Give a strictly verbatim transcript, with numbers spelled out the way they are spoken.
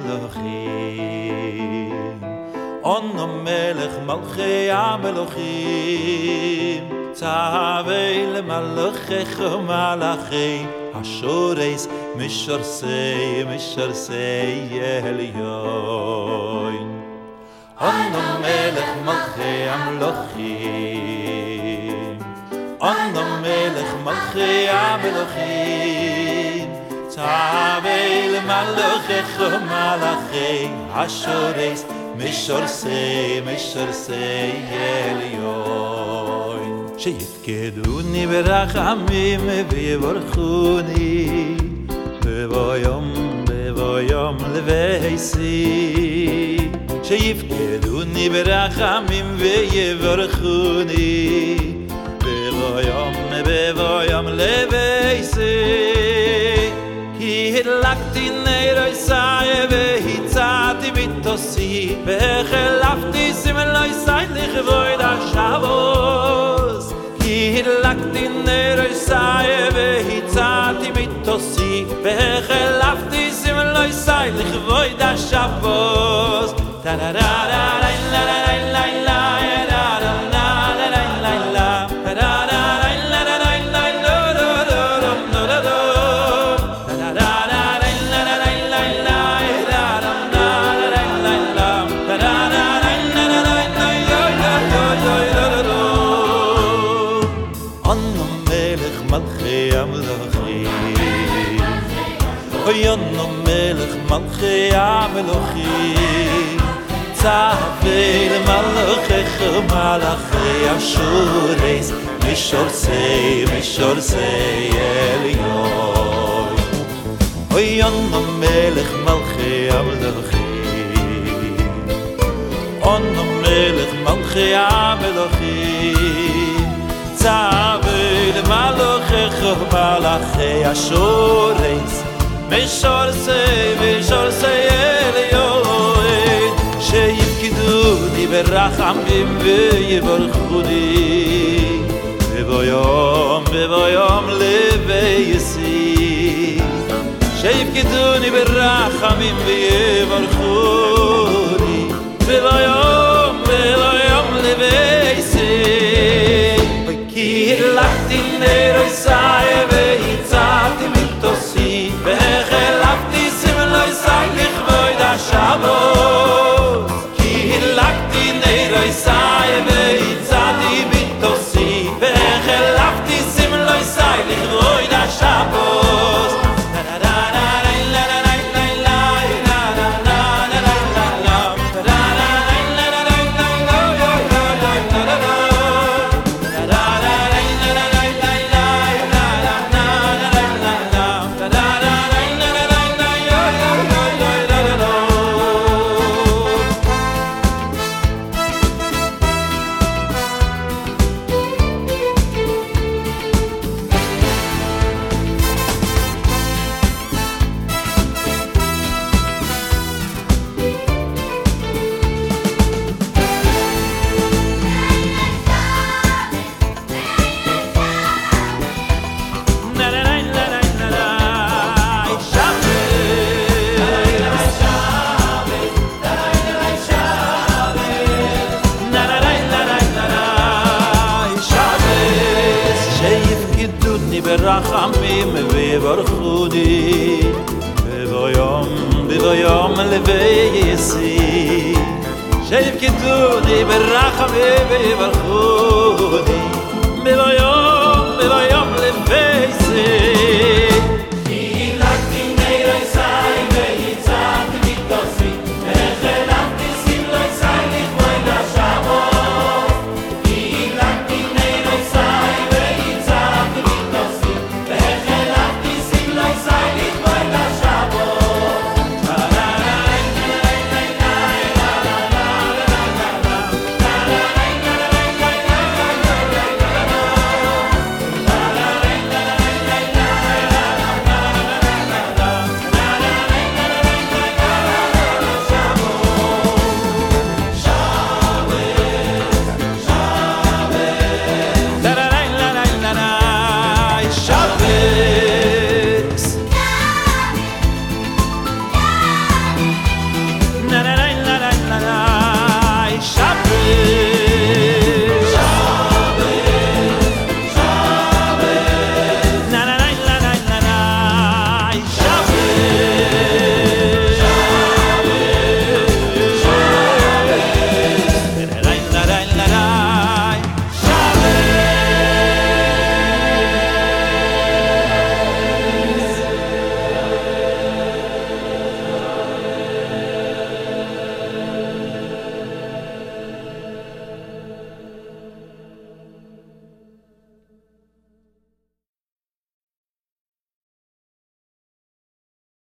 Elohim Ono melech malchei Elohim Tzavei lemalachei malachei Hashoreis mishorsei mishorsei Elyon Ono melech malchei Elohim Ono melech malchei Elohim Tzavei lemalachei malachei Hashoreis mishorsei mishorsei Elyon שיפקדוני ברחמים ויברכוני בבוא יום בבוא יום לבייסי שיפקדוני ברחמים ויברכוני בבוא יום בבוא יום לבייסי כי הדלקתי נר עיסאי והצעתי מטוסי והחלפתי סמל עיסאי לכבוד השבוס כי הדלקתי נר עיסאי והצעתי מטוסי והחלפתי סמל עיסאי לכבוד השבוס Oyonu melech malchei Elohim Tzavei lemalachei malachei Hashoreis mishorsei mishorsei Elyon Oyonu melech malchei Elohim Ono melech malchei Elohim Tzavei lemalachei malachei Hashoreis משורסי משורסי אליון שיפקדוני ברחמים ויברכוני בבוא יום בבוא יום לבייסי שיפקדוני ברחמים ויברכוני בבוא יום בבוא יום לבייסי כי הדלקתי נר עיסאי והצעתי מטוסי והחלפתי סמל עיסאי לכבוד השבוס כי הדלקתי נר עיסאי והצעתי מטוסי והחלפתי סמל עיסאי לכבוד השבוס ברחמים ויברכוני בבוא יום בבוא יום לבייסי שיפקדוני ברחמים ויברכוני בבוא יום